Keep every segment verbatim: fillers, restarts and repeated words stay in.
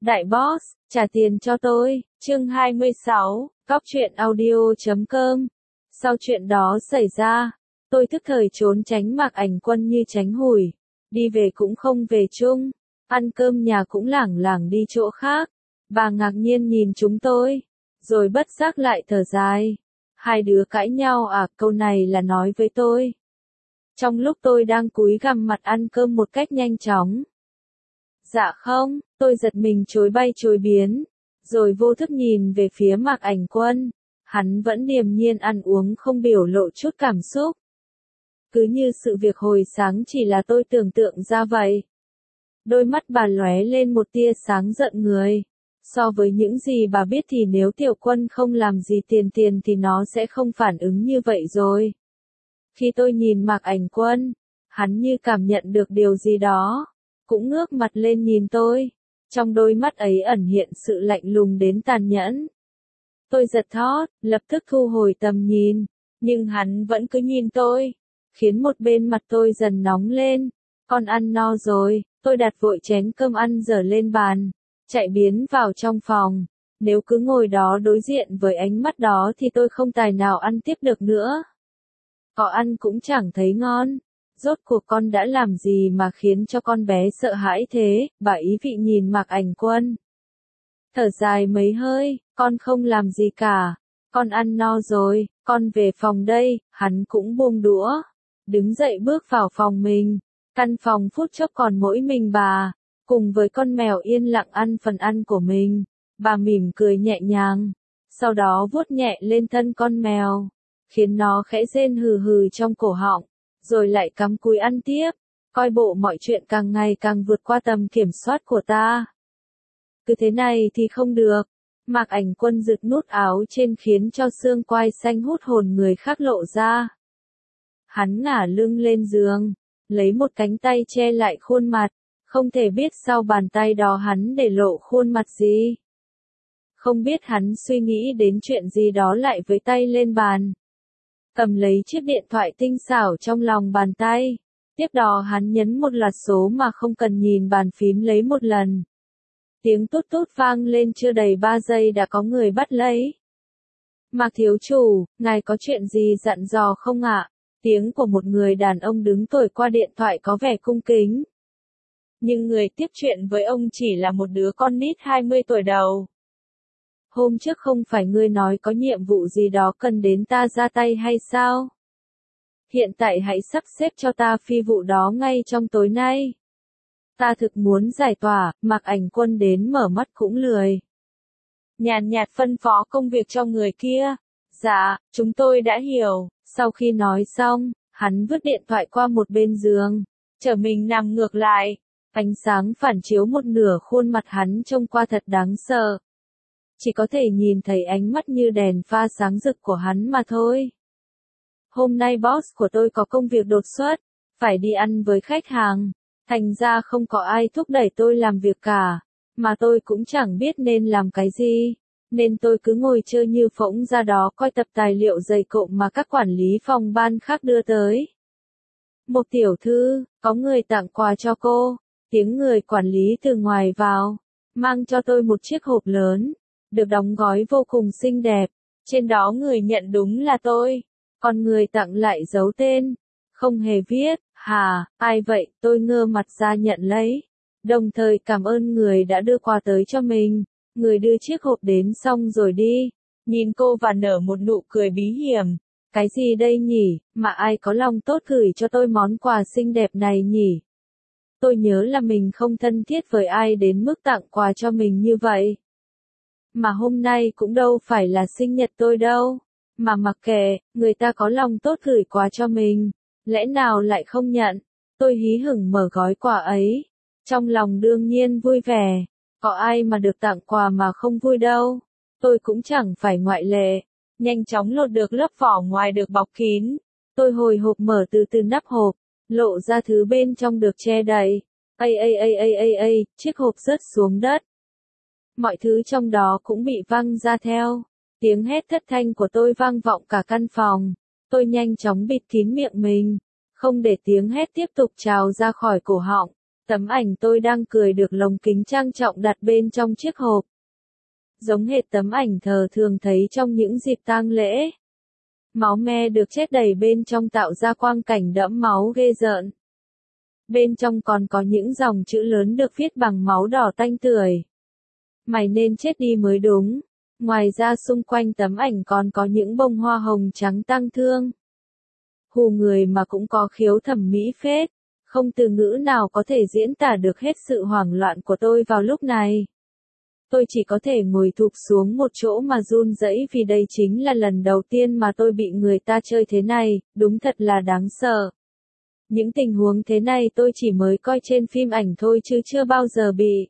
Đại boss, trả tiền cho tôi. Chương hai mươi sáu, cóc truyện audio chấm com. Sau chuyện đó xảy ra, tôi tức thời trốn tránh Mạc Ảnh Quân như tránh hủi. Đi về cũng không về chung, ăn cơm nhà cũng lảng lảng đi chỗ khác. Bà ngạc nhiên nhìn chúng tôi, rồi bất giác lại thở dài. Hai đứa cãi nhau à, câu này là nói với tôi. Trong lúc tôi đang cúi gằm mặt ăn cơm một cách nhanh chóng. Dạ không, tôi giật mình chối bay chối biến, rồi vô thức nhìn về phía Mạc Ảnh Quân. Hắn vẫn điềm nhiên ăn uống không biểu lộ chút cảm xúc. Cứ như sự việc hồi sáng chỉ là tôi tưởng tượng ra vậy. Đôi mắt bà lóe lên một tia sáng giận người. So với những gì bà biết thì nếu Tiểu Quân không làm gì tiền tiền thì nó sẽ không phản ứng như vậy rồi. Khi tôi nhìn Mạc Ảnh Quân, hắn như cảm nhận được điều gì đó, cũng ngước mặt lên nhìn tôi. Trong đôi mắt ấy ẩn hiện sự lạnh lùng đến tàn nhẫn. Tôi giật thót, lập tức thu hồi tầm nhìn, nhưng hắn vẫn cứ nhìn tôi, khiến một bên mặt tôi dần nóng lên. Con ăn no rồi, tôi đặt vội chén cơm ăn dở lên bàn, chạy biến vào trong phòng. Nếu cứ ngồi đó đối diện với ánh mắt đó thì tôi không tài nào ăn tiếp được nữa. Có ăn cũng chẳng thấy ngon. Rốt cuộc con đã làm gì mà khiến cho con bé sợ hãi thế? Bà ý vị nhìn Mạc Ảnh Quân. Thở dài mấy hơi, con không làm gì cả. Con ăn no rồi, con về phòng đây. Hắn cũng buông đũa, đứng dậy bước vào phòng mình. Căn phòng phút chốc còn mỗi mình bà, cùng với con mèo yên lặng ăn phần ăn của mình. Bà mỉm cười nhẹ nhàng, sau đó vuốt nhẹ lên thân con mèo, khiến nó khẽ rên hừ hừ trong cổ họng, rồi lại cắm cúi ăn tiếp. Coi bộ mọi chuyện càng ngày càng vượt qua tầm kiểm soát của ta. Cứ thế này thì không được. Mạc Ảnh Quân giật nút áo trên khiến cho xương quai xanh hút hồn người khác lộ ra. Hắn ngả lưng lên giường, lấy một cánh tay che lại khuôn mặt, không thể biết sau bàn tay đó hắn để lộ khuôn mặt gì. Không biết hắn suy nghĩ đến chuyện gì đó lại với tay lên bàn. Cầm lấy chiếc điện thoại tinh xảo trong lòng bàn tay. Tiếp đó hắn nhấn một loạt số mà không cần nhìn bàn phím lấy một lần. Tiếng tút tút vang lên chưa đầy ba giây đã có người bắt lấy. Mạc thiếu chủ, ngài có chuyện gì dặn dò không ạ? Tiếng của một người đàn ông đứng tuổi qua điện thoại có vẻ cung kính. Nhưng người tiếp chuyện với ông chỉ là một đứa con nít hai mươi tuổi đầu. Hôm trước không phải ngươi nói có nhiệm vụ gì đó cần đến ta ra tay hay sao? Hiện tại hãy sắp xếp cho ta phi vụ đó ngay trong tối nay. Ta thực muốn giải tỏa. Mạc Ảnh Quân đến mở mắt cũng lười. Nhàn nhạt phân phó công việc cho người kia. Dạ, chúng tôi đã hiểu. Sau khi nói xong, hắn vứt điện thoại qua một bên giường, trở mình nằm ngược lại. Ánh sáng phản chiếu một nửa khuôn mặt hắn trông qua thật đáng sợ. Chỉ có thể nhìn thấy ánh mắt như đèn pha sáng rực của hắn mà thôi. Hôm nay boss của tôi có công việc đột xuất, phải đi ăn với khách hàng. Thành ra không có ai thúc đẩy tôi làm việc cả, mà tôi cũng chẳng biết nên làm cái gì. Nên tôi cứ ngồi chơi như phỗng ra đó coi tập tài liệu dày cộm mà các quản lý phòng ban khác đưa tới. Một tiểu thư, có người tặng quà cho cô. Tiếng người quản lý từ ngoài vào, mang cho tôi một chiếc hộp lớn, được đóng gói vô cùng xinh đẹp. Trên đó người nhận đúng là tôi, còn người tặng lại giấu tên, không hề viết. Hà, ai vậy? Tôi ngơ mặt ra nhận lấy, đồng thời cảm ơn người đã đưa quà tới cho mình. Người đưa chiếc hộp đến xong rồi đi, nhìn cô và nở một nụ cười bí hiểm. Cái gì đây nhỉ, mà ai có lòng tốt gửi cho tôi món quà xinh đẹp này nhỉ? Tôi nhớ là mình không thân thiết với ai đến mức tặng quà cho mình như vậy. Mà hôm nay cũng đâu phải là sinh nhật tôi đâu. Mà mặc kệ, người ta có lòng tốt gửi quà cho mình, lẽ nào lại không nhận? Tôi hí hửng mở gói quà ấy, trong lòng đương nhiên vui vẻ. Có ai mà được tặng quà mà không vui đâu. Tôi cũng chẳng phải ngoại lệ. Nhanh chóng lột được lớp vỏ ngoài được bọc kín. Tôi hồi hộp mở từ từ nắp hộp, lộ ra thứ bên trong được che đậy. Ây ây ây ây ây ây, chiếc hộp rớt xuống đất. Mọi thứ trong đó cũng bị văng ra theo. Tiếng hét thất thanh của tôi vang vọng cả căn phòng. Tôi nhanh chóng bịt kín miệng mình, không để tiếng hét tiếp tục trào ra khỏi cổ họng. Tấm ảnh tôi đang cười được lồng kính trang trọng đặt bên trong chiếc hộp. Giống hệt tấm ảnh thờ thường thấy trong những dịp tang lễ. Máu me được chết đầy bên trong tạo ra quang cảnh đẫm máu ghê rợn. Bên trong còn có những dòng chữ lớn được viết bằng máu đỏ tanh tưởi. Mày nên chết đi mới đúng. Ngoài ra xung quanh tấm ảnh còn có những bông hoa hồng trắng tang thương. Hù người mà cũng có khiếu thẩm mỹ phết. Không từ ngữ nào có thể diễn tả được hết sự hoảng loạn của tôi vào lúc này. Tôi chỉ có thể ngồi thụp xuống một chỗ mà run rẩy vì đây chính là lần đầu tiên mà tôi bị người ta chơi thế này, đúng thật là đáng sợ. Những tình huống thế này tôi chỉ mới coi trên phim ảnh thôi chứ chưa bao giờ bị.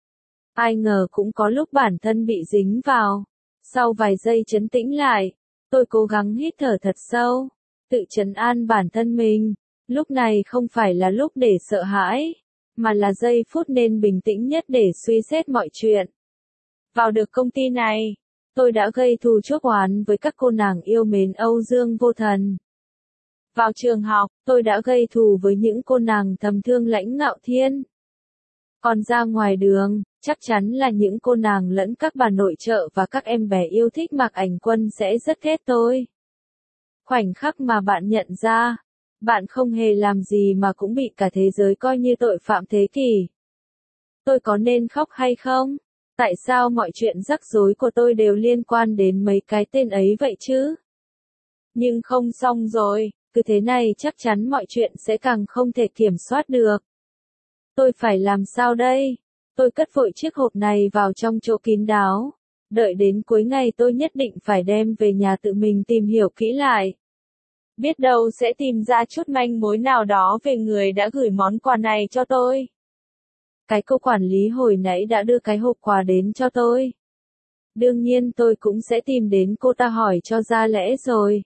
Ai ngờ cũng có lúc bản thân bị dính vào. Sau vài giây trấn tĩnh lại, tôi cố gắng hít thở thật sâu, tự trấn an bản thân mình. Lúc này không phải là lúc để sợ hãi, mà là giây phút nên bình tĩnh nhất để suy xét mọi chuyện. Vào được công ty này, tôi đã gây thù chuốc oán với các cô nàng yêu mến Âu Dương Vô Thần. Vào trường học, tôi đã gây thù với những cô nàng thầm thương Lãnh Ngạo Thiên. Còn ra ngoài đường, chắc chắn là những cô nàng lẫn các bà nội trợ và các em bé yêu thích Mạc Ảnh Quân sẽ rất ghét tôi. Khoảnh khắc mà bạn nhận ra, bạn không hề làm gì mà cũng bị cả thế giới coi như tội phạm thế kỷ. Tôi có nên khóc hay không? Tại sao mọi chuyện rắc rối của tôi đều liên quan đến mấy cái tên ấy vậy chứ? Nhưng không xong rồi, cứ thế này chắc chắn mọi chuyện sẽ càng không thể kiểm soát được. Tôi phải làm sao đây? Tôi cất vội chiếc hộp này vào trong chỗ kín đáo. Đợi đến cuối ngày tôi nhất định phải đem về nhà tự mình tìm hiểu kỹ lại. Biết đâu sẽ tìm ra chút manh mối nào đó về người đã gửi món quà này cho tôi. Cái cô quản lý hồi nãy đã đưa cái hộp quà đến cho tôi. Đương nhiên tôi cũng sẽ tìm đến cô ta hỏi cho ra lẽ rồi.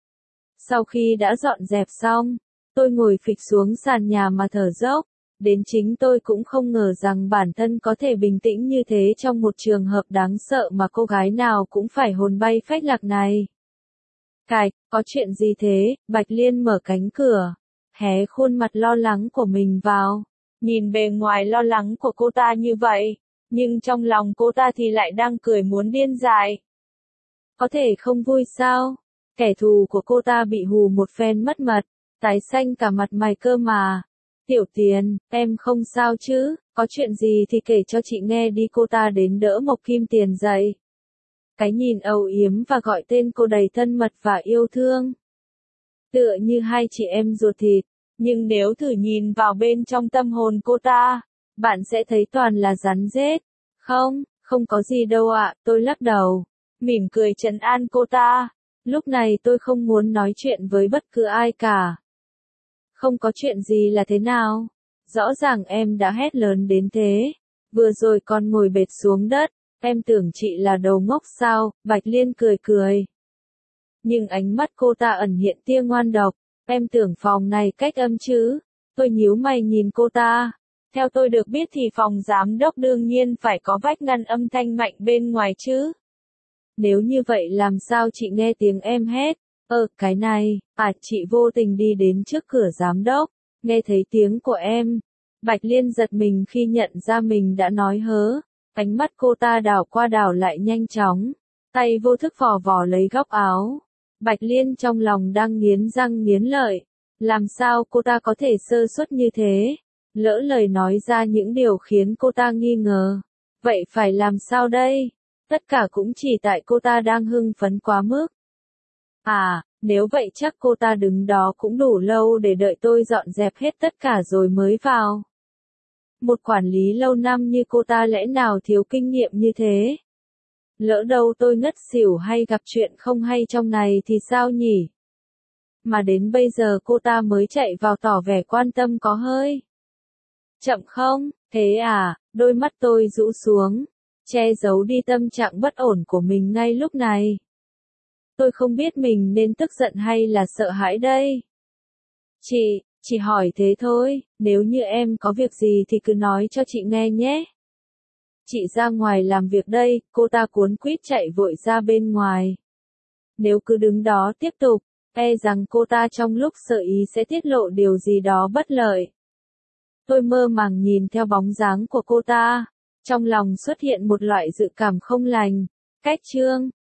Sau khi đã dọn dẹp xong, tôi ngồi phịch xuống sàn nhà mà thở dốc. Đến chính tôi cũng không ngờ rằng bản thân có thể bình tĩnh như thế trong một trường hợp đáng sợ mà cô gái nào cũng phải hồn bay phách lạc này. Cạch, có chuyện gì thế? Bạch Liên mở cánh cửa, hé khuôn mặt lo lắng của mình vào. Nhìn bề ngoài lo lắng của cô ta như vậy, nhưng trong lòng cô ta thì lại đang cười muốn điên dại. Có thể không vui sao? Kẻ thù của cô ta bị hù một phen mất mật, tái xanh cả mặt mày cơ mà. Tiểu Tiền, em không sao chứ, có chuyện gì thì kể cho chị nghe đi. Cô ta đến đỡ Mộc Kim Tiền dậy. Cái nhìn âu yếm và gọi tên cô đầy thân mật và yêu thương. Tựa như hai chị em ruột thịt, nhưng nếu thử nhìn vào bên trong tâm hồn cô ta, bạn sẽ thấy toàn là rắn rết. Không, không có gì đâu ạ, tôi lắc đầu, mỉm cười trấn an cô ta. Lúc này tôi không muốn nói chuyện với bất cứ ai cả. Không có chuyện gì là thế nào? Rõ ràng em đã hét lớn đến thế. Vừa rồi còn ngồi bệt xuống đất. Em tưởng chị là đầu ngốc sao? Bạch Liên cười cười. Nhưng ánh mắt cô ta ẩn hiện tia ngoan độc. Em tưởng phòng này cách âm chứ? Tôi nhíu mày nhìn cô ta. Theo tôi được biết thì phòng giám đốc đương nhiên phải có vách ngăn âm thanh mạnh bên ngoài chứ. Nếu như vậy làm sao chị nghe tiếng em hét? Ờ, cái này, à, chị vô tình đi đến trước cửa giám đốc, nghe thấy tiếng của em. Bạch Liên giật mình khi nhận ra mình đã nói hớ. Ánh mắt cô ta đảo qua đảo lại nhanh chóng, tay vô thức vò vò lấy góc áo. Bạch Liên trong lòng đang nghiến răng nghiến lợi. Làm sao cô ta có thể sơ suất như thế? Lỡ lời nói ra những điều khiến cô ta nghi ngờ. Vậy phải làm sao đây? Tất cả cũng chỉ tại cô ta đang hưng phấn quá mức. À, nếu vậy chắc cô ta đứng đó cũng đủ lâu để đợi tôi dọn dẹp hết tất cả rồi mới vào. Một quản lý lâu năm như cô ta lẽ nào thiếu kinh nghiệm như thế? Lỡ đâu tôi ngất xỉu hay gặp chuyện không hay trong này thì sao nhỉ? Mà đến bây giờ cô ta mới chạy vào tỏ vẻ quan tâm có hơi chậm không? Thế à? Đôi mắt tôi rũ xuống, che giấu đi tâm trạng bất ổn của mình ngay lúc này. Tôi không biết mình nên tức giận hay là sợ hãi đây. Chị, chị hỏi thế thôi, nếu như em có việc gì thì cứ nói cho chị nghe nhé. Chị ra ngoài làm việc đây, cô ta cuống quýt chạy vội ra bên ngoài. Nếu cứ đứng đó tiếp tục, e rằng cô ta trong lúc sợ ý sẽ tiết lộ điều gì đó bất lợi. Tôi mơ màng nhìn theo bóng dáng của cô ta. Trong lòng xuất hiện một loại dự cảm không lành. Cách chương